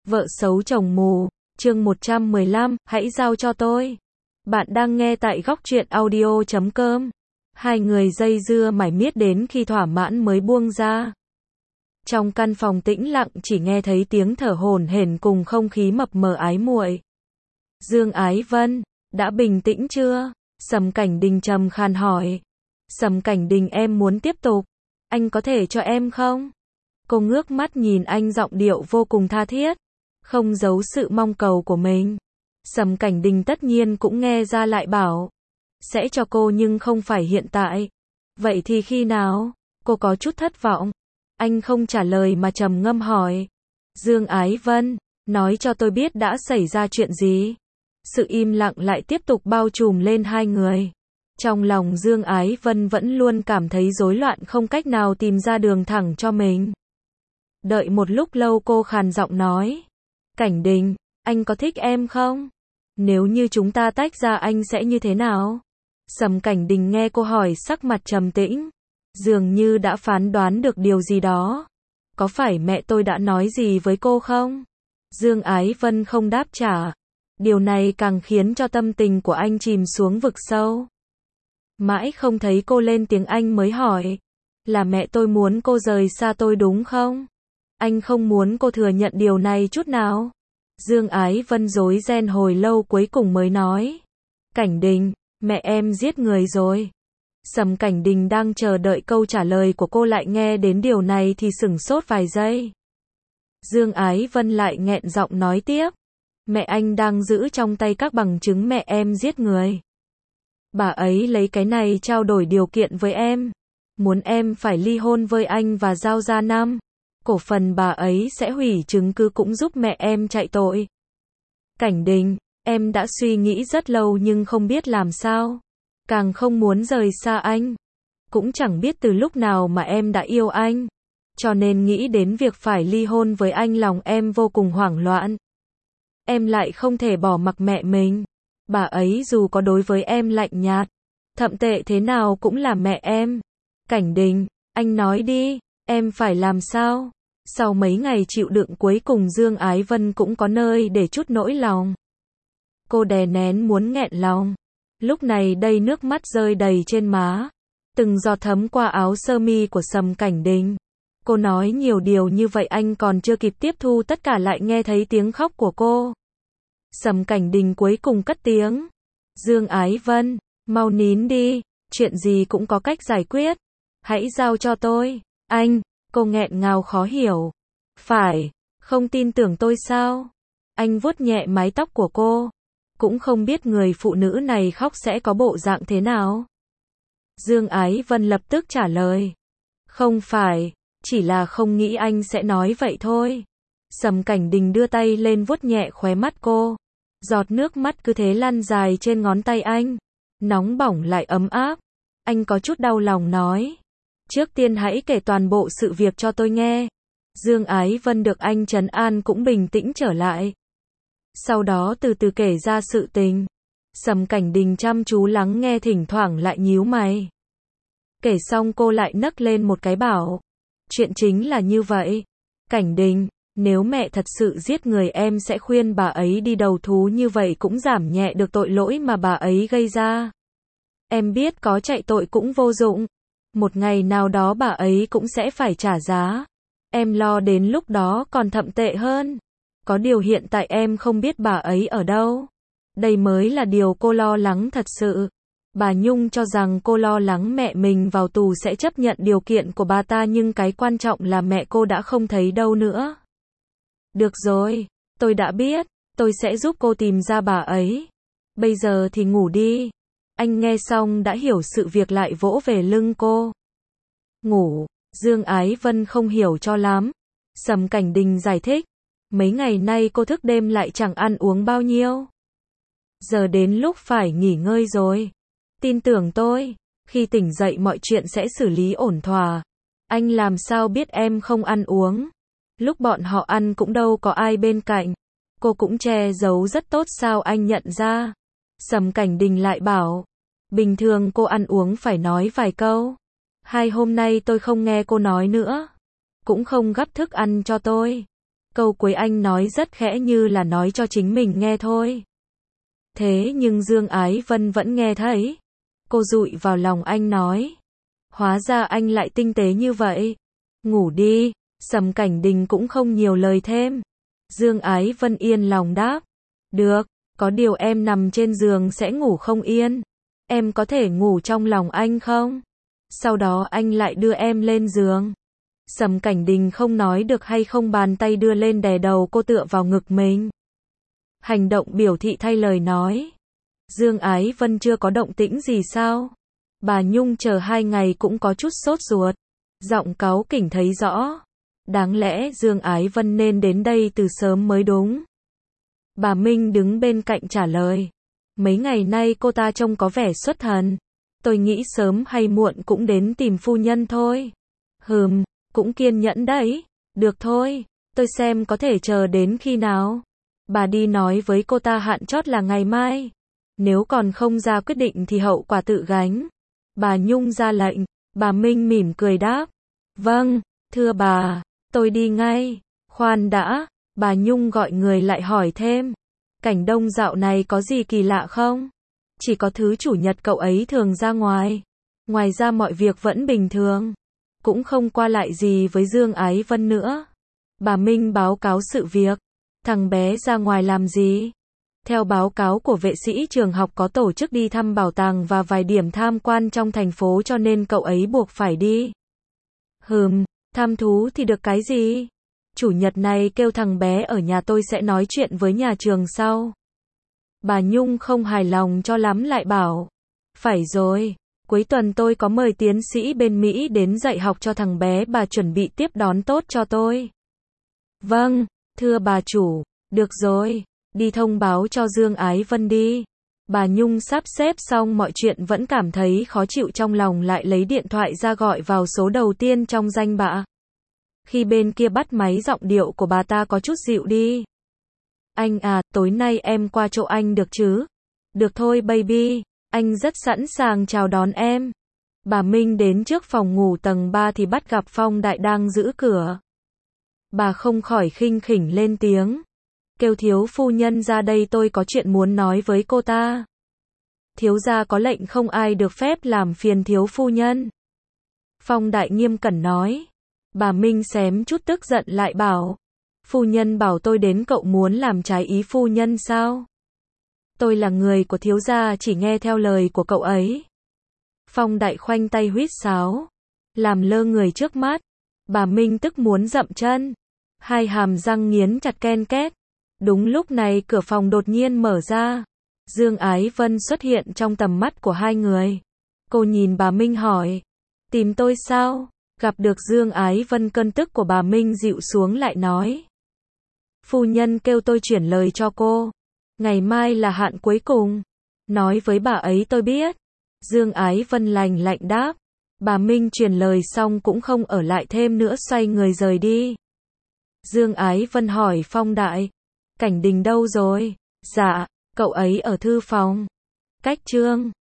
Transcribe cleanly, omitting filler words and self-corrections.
Vợ xấu chồng mù, chương 115, hãy giao cho tôi. Bạn đang nghe tại góc truyện audio.com. Hai người dây dưa mải miết đến khi thỏa mãn mới buông ra. Trong căn phòng tĩnh lặng chỉ nghe thấy tiếng thở hổn hển cùng không khí mập mờ ái muội. Dương Ái Vân, đã bình tĩnh chưa? Sầm Cảnh Đình trầm khàn hỏi. Sầm Cảnh Đình, em muốn tiếp tục. Anh có thể cho em không? Cô ngước mắt nhìn anh, giọng điệu vô cùng tha thiết, không giấu sự mong cầu của mình. Sầm Cảnh Đình tất nhiên cũng nghe ra, lại bảo, sẽ cho cô nhưng không phải hiện tại. Vậy thì khi nào? Cô có chút thất vọng. Anh không trả lời mà trầm ngâm hỏi. Dương Ái Vân, nói cho tôi biết đã xảy ra chuyện gì. Sự im lặng lại tiếp tục bao trùm lên hai người. Trong lòng Dương Ái Vân vẫn luôn cảm thấy rối loạn, không cách nào tìm ra đường thẳng cho mình. Đợi một lúc lâu cô khàn giọng nói. Cảnh Đình, anh có thích em không? Nếu như chúng ta tách ra anh sẽ như thế nào? Sầm Cảnh Đình nghe cô hỏi, sắc mặt trầm tĩnh, dường như đã phán đoán được điều gì đó. Có phải mẹ tôi đã nói gì với cô không? Dương Ái Vân không đáp trả. Điều này càng khiến cho tâm tình của anh chìm xuống vực sâu. Mãi không thấy cô lên tiếng, anh mới hỏi. Là mẹ tôi muốn cô rời xa tôi đúng không? Anh không muốn cô thừa nhận điều này chút nào. Dương Ái Vân rối ren hồi lâu cuối cùng mới nói. Cảnh Đình, mẹ em giết người rồi. Sầm Cảnh Đình đang chờ đợi câu trả lời của cô, lại nghe đến điều này thì sửng sốt vài giây. Dương Ái Vân lại nghẹn giọng nói tiếp. Mẹ anh đang giữ trong tay các bằng chứng mẹ em giết người. Bà ấy lấy cái này trao đổi điều kiện với em. Muốn em phải ly hôn với anh và giao ra cổ phần bà ấy sẽ hủy chứng cứ cũng giúp mẹ em chạy tội. Cảnh Đình, em đã suy nghĩ rất lâu nhưng không biết làm sao. Càng không muốn rời xa anh. Cũng chẳng biết từ lúc nào mà em đã yêu anh. Cho nên nghĩ đến việc phải ly hôn với anh, lòng em vô cùng hoảng loạn. Em lại không thể bỏ mặc mẹ mình. Bà ấy dù có đối với em lạnh nhạt, thậm tệ thế nào cũng là mẹ em. Cảnh Đình, anh nói đi, em phải làm sao? Sau mấy ngày chịu đựng, cuối cùng Dương Ái Vân cũng có nơi để chút nỗi lòng. Cô đè nén muốn nghẹn lòng. Lúc này đây nước mắt rơi đầy trên má, từng giọt thấm qua áo sơ mi của Sầm Cảnh Đình. Cô nói nhiều điều như vậy, anh còn chưa kịp tiếp thu tất cả lại nghe thấy tiếng khóc của cô. Sầm Cảnh Đình cuối cùng cất tiếng. Dương Ái Vân, mau nín đi, chuyện gì cũng có cách giải quyết. Hãy giao cho tôi. Anh, cô nghẹn ngào khó hiểu. Phải, không tin tưởng tôi sao? Anh vuốt nhẹ mái tóc của cô. Cũng không biết người phụ nữ này khóc sẽ có bộ dạng thế nào. Dương Ái Vân lập tức trả lời. Không phải, chỉ là không nghĩ anh sẽ nói vậy thôi. Sầm Cảnh Đình đưa tay lên vuốt nhẹ khóe mắt cô. Giọt nước mắt cứ thế lăn dài trên ngón tay anh. Nóng bỏng lại ấm áp. Anh có chút đau lòng nói. Trước tiên hãy kể toàn bộ sự việc cho tôi nghe. Dương Ái Vân được anh trấn an cũng bình tĩnh trở lại. Sau đó từ từ kể ra sự tình. Sầm Cảnh Đình chăm chú lắng nghe, thỉnh thoảng lại nhíu mày. Kể xong cô lại nấc lên một cái bảo. Chuyện chính là như vậy. Cảnh Đình, nếu mẹ thật sự giết người em sẽ khuyên bà ấy đi đầu thú, như vậy cũng giảm nhẹ được tội lỗi mà bà ấy gây ra. Em biết có chạy tội cũng vô dụng. Một ngày nào đó bà ấy cũng sẽ phải trả giá. Em lo đến lúc đó còn thậm tệ hơn. Có điều hiện tại em không biết bà ấy ở đâu. Đây mới là điều cô lo lắng thật sự. Bà Nhung cho rằng cô lo lắng mẹ mình vào tù sẽ chấp nhận điều kiện của bà ta, nhưng cái quan trọng là mẹ cô đã không thấy đâu nữa. Được rồi, tôi đã biết, tôi sẽ giúp cô tìm ra bà ấy. Bây giờ thì ngủ đi. Anh nghe xong đã hiểu sự việc, lại vỗ về lưng cô. Ngủ, Dương Ái Vân không hiểu cho lắm. Sầm Cảnh Đình giải thích. Mấy ngày nay cô thức đêm lại chẳng ăn uống bao nhiêu. Giờ đến lúc phải nghỉ ngơi rồi. Tin tưởng tôi, khi tỉnh dậy mọi chuyện sẽ xử lý ổn thỏa. Anh làm sao biết em không ăn uống? Lúc bọn họ ăn cũng đâu có ai bên cạnh. Cô cũng che giấu rất tốt, sao anh nhận ra? Sầm Cảnh Đình lại bảo. Bình thường cô ăn uống phải nói vài câu. 2 hôm nay tôi không nghe cô nói nữa. Cũng không gắp thức ăn cho tôi. Câu cuối anh nói rất khẽ như là nói cho chính mình nghe thôi. Thế nhưng Dương Ái Vân vẫn nghe thấy. Cô dụi vào lòng anh nói. Hóa ra anh lại tinh tế như vậy. Ngủ đi. Sầm Cảnh Đình cũng không nhiều lời thêm. Dương Ái Vân yên lòng đáp. Được, có điều em nằm trên giường sẽ ngủ không yên. Em có thể ngủ trong lòng anh không? Sau đó anh lại đưa em lên giường. Sầm Cảnh Đình không nói được hay không, bàn tay đưa lên đè đầu cô tựa vào ngực mình. Hành động biểu thị thay lời nói. Dương Ái Vân chưa có động tĩnh gì sao? Bà Nhung chờ 2 ngày cũng có chút sốt ruột. Giọng cáu kỉnh thấy rõ. Đáng lẽ Dương Ái Vân nên đến đây từ sớm mới đúng. Bà Minh đứng bên cạnh trả lời. Mấy ngày nay cô ta trông có vẻ xuất thần. Tôi nghĩ sớm hay muộn cũng đến tìm phu nhân thôi. Cũng kiên nhẫn đấy. Được thôi, tôi xem có thể chờ đến khi nào. Bà đi nói với cô ta hạn chót là ngày mai. Nếu còn không ra quyết định thì hậu quả tự gánh. Bà Nhung ra lệnh. Bà Minh mỉm cười đáp. Vâng, thưa bà, tôi đi ngay. Khoan đã, bà Nhung gọi người lại hỏi thêm. Cảnh Đông dạo này có gì kỳ lạ không? Chỉ có thứ chủ nhật cậu ấy thường ra ngoài. Ngoài ra mọi việc vẫn bình thường. Cũng không qua lại gì với Dương Ái Vân nữa. Bà Minh báo cáo sự việc. Thằng bé ra ngoài làm gì? Theo báo cáo của vệ sĩ trường học có tổ chức đi thăm bảo tàng và vài điểm tham quan trong thành phố cho nên cậu ấy buộc phải đi. Tham thú thì được cái gì? Chủ nhật này kêu thằng bé ở nhà tôi sẽ nói chuyện với nhà trường sau. Bà Nhung không hài lòng cho lắm lại bảo. Phải rồi, cuối tuần tôi có mời tiến sĩ bên Mỹ đến dạy học cho thằng bé, bà chuẩn bị tiếp đón tốt cho tôi. Vâng, thưa bà chủ, được rồi, đi thông báo cho Dương Ái Vân đi. Bà Nhung sắp xếp xong mọi chuyện vẫn cảm thấy khó chịu trong lòng, lại lấy điện thoại ra gọi vào số đầu tiên trong danh bạ. Khi bên kia bắt máy, giọng điệu của bà ta có chút dịu đi. Anh à, tối nay em qua chỗ anh được chứ? Được thôi baby, anh rất sẵn sàng chào đón em. Bà Minh đến trước phòng ngủ tầng 3 thì bắt gặp Phong Đại đang giữ cửa. Bà không khỏi khinh khỉnh lên tiếng. Kêu thiếu phu nhân ra đây, tôi có chuyện muốn nói với cô ta. Thiếu gia có lệnh không ai được phép làm phiền thiếu phu nhân. Phong Đại nghiêm cẩn nói. Bà Minh xém chút tức giận lại bảo. Phu nhân bảo tôi đến, cậu muốn làm trái ý phu nhân sao? Tôi là người của thiếu gia, chỉ nghe theo lời của cậu ấy. Phong Đại khoanh tay huýt sáo. Làm lơ người trước mắt. Bà Minh tức muốn dậm chân. Hai hàm răng nghiến chặt ken két. Đúng lúc này cửa phòng đột nhiên mở ra. Dương Ái Vân xuất hiện trong tầm mắt của hai người. Cô nhìn bà Minh hỏi. Tìm tôi sao? Gặp được Dương Ái Vân, cơn tức của bà Minh dịu xuống lại nói. Phu nhân kêu tôi chuyển lời cho cô. Ngày mai là hạn cuối cùng. Nói với bà ấy tôi biết. Dương Ái Vân lành lạnh đáp. Bà Minh truyền lời xong cũng không ở lại thêm nữa, xoay người rời đi. Dương Ái Vân hỏi Phong Đại. Cảnh Đình đâu rồi? Dạ, cậu ấy ở thư phòng. Cách chương